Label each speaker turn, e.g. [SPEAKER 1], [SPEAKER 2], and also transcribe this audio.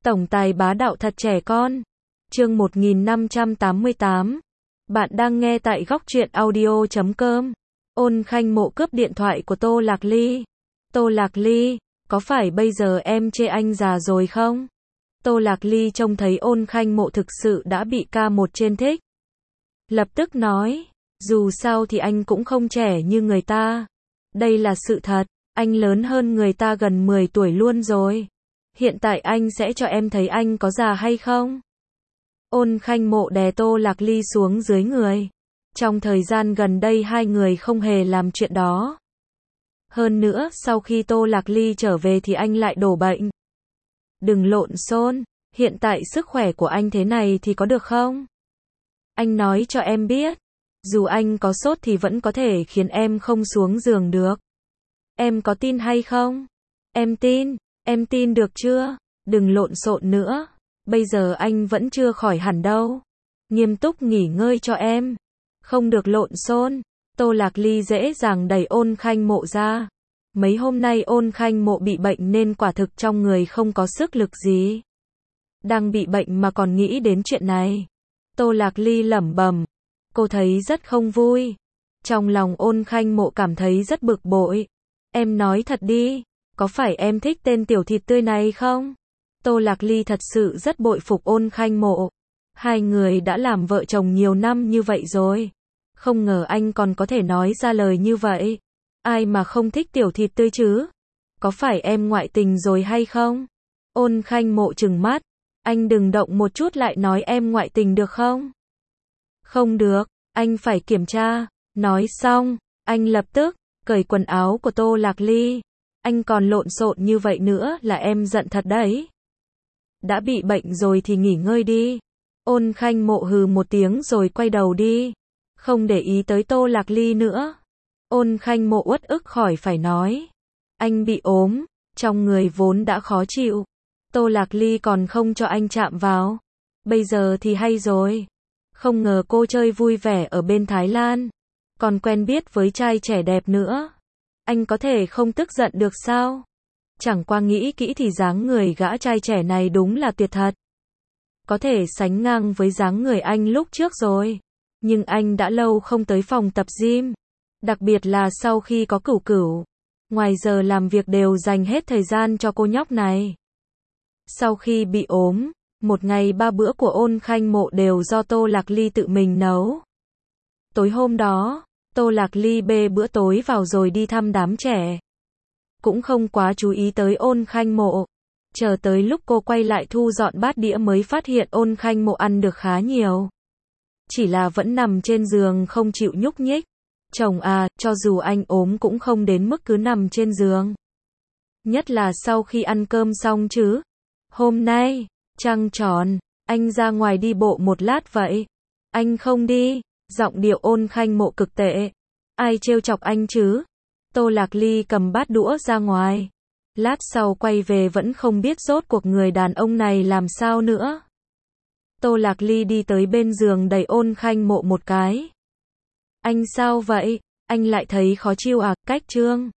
[SPEAKER 1] Tổng tài bá đạo thật trẻ con. Chương 1588. Bạn đang nghe tại góc truyện audio.com. Ôn Khanh Mộ cướp điện thoại của Tô Lạc Ly. Tô Lạc Ly, có phải bây giờ em chê anh già rồi không? Tô Lạc Ly trông thấy Ôn Khanh Mộ thực sự đã bị K1 trên thích. Lập tức nói, dù sao thì anh cũng không trẻ như người ta. Đây là sự thật, anh lớn hơn người ta gần 10 tuổi luôn rồi. Hiện tại anh sẽ cho em thấy anh có già hay không? Ôn Khanh Mộ đè Tô Lạc Ly xuống dưới người. Trong thời gian gần đây hai người không hề làm chuyện đó. Hơn nữa, sau khi Tô Lạc Ly trở về thì anh lại đổ bệnh. Đừng lộn xộn, hiện tại sức khỏe của anh thế này thì có được không? Anh nói cho em biết, dù anh có sốt thì vẫn có thể khiến em không xuống giường được. Em có tin hay không? Em tin được chưa? Đừng lộn xộn nữa. Bây giờ anh vẫn chưa khỏi hẳn đâu. Nghiêm túc nghỉ ngơi cho em. Không được lộn xộn. Tô Lạc Ly dễ dàng đẩy Ôn Khanh Mộ ra. Mấy hôm nay Ôn Khanh Mộ bị bệnh nên quả thực trong người không có sức lực gì. Đang bị bệnh mà còn nghĩ đến chuyện này. Tô Lạc Ly lẩm bẩm. Cô thấy rất không vui. Trong lòng Ôn Khanh Mộ cảm thấy rất bực bội. Em nói thật đi, có phải em thích tên tiểu thịt tươi này không? Tô Lạc Ly thật sự rất bội phục Ôn Khanh Mộ. Hai người đã làm vợ chồng nhiều năm như vậy rồi. Không ngờ anh còn có thể nói ra lời như vậy. Ai mà không thích tiểu thịt tươi chứ? Có phải em ngoại tình rồi hay không? Ôn Khanh Mộ trừng mắt. Anh đừng động một chút lại nói em ngoại tình được không? Không được, anh phải kiểm tra. Nói xong, anh lập tức cởi quần áo của Tô Lạc Ly. Anh còn lộn xộn như vậy nữa là em giận thật đấy. Đã bị bệnh rồi thì nghỉ ngơi đi. Ôn Khanh Mộ hừ một tiếng rồi quay đầu đi. Không để ý tới Tô Lạc Ly nữa. Ôn Khanh Mộ uất ức khỏi phải nói. Anh bị ốm, trong người vốn đã khó chịu. Tô Lạc Ly còn không cho anh chạm vào. Bây giờ thì hay rồi. Không ngờ cô chơi vui vẻ ở bên Thái Lan. Còn quen biết với trai trẻ đẹp nữa. Anh có thể không tức giận được sao? Chẳng qua nghĩ kỹ thì dáng người gã trai trẻ này đúng là tuyệt thật. Có thể sánh ngang với dáng người anh lúc trước rồi. Nhưng anh đã lâu không tới phòng tập gym. Đặc biệt là sau khi có Cửu Cửu. Ngoài giờ làm việc đều dành hết thời gian cho cô nhóc này. Sau khi bị ốm, một ngày 3 bữa của Ôn Khanh Mộ đều do Tô Lạc Ly tự mình nấu. Tối hôm đó, Tô Lạc Ly bê bữa tối vào rồi đi thăm đám trẻ. Cũng không quá chú ý tới Ôn Khanh Mộ. Chờ tới lúc cô quay lại thu dọn bát đĩa mới phát hiện Ôn Khanh Mộ ăn được khá nhiều. Chỉ là vẫn nằm trên giường không chịu nhúc nhích. Chồng à, cho dù anh ốm cũng không đến mức cứ nằm trên giường. Nhất là sau khi ăn cơm xong chứ. Hôm nay, trăng tròn, anh ra ngoài đi bộ một lát vậy. Anh không đi. Giọng điệu Ôn Khanh Mộ cực tệ. Ai trêu chọc anh chứ? Tô Lạc Ly cầm bát đũa ra ngoài. Lát sau quay về vẫn không biết rốt cuộc người đàn ông này làm sao nữa. Tô Lạc Ly đi tới bên giường đẩy Ôn Khanh Mộ một cái. Anh sao vậy? Anh lại thấy khó chịu à? Cách trương.